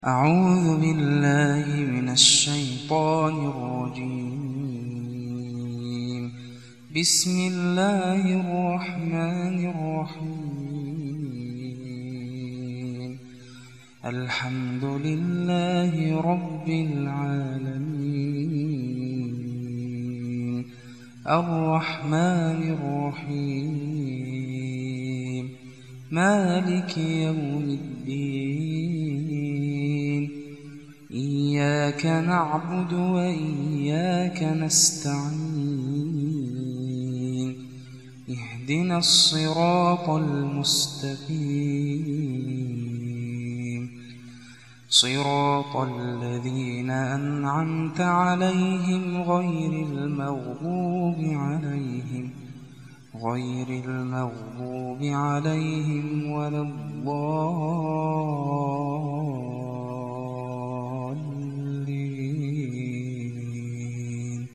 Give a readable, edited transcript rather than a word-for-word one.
أعوذ بالله من الشيطان الرجيم. بسم الله الرحمن الرحيم. الحمد لله رب العالمين، الرحمن الرحيم، مالك يوم الدين. إياك نعبد وإياك نستعين. اهدنا الصراط المستقيم، صراط الذين أنعمت عليهم غير المغضوب عليهم ولا الضالين.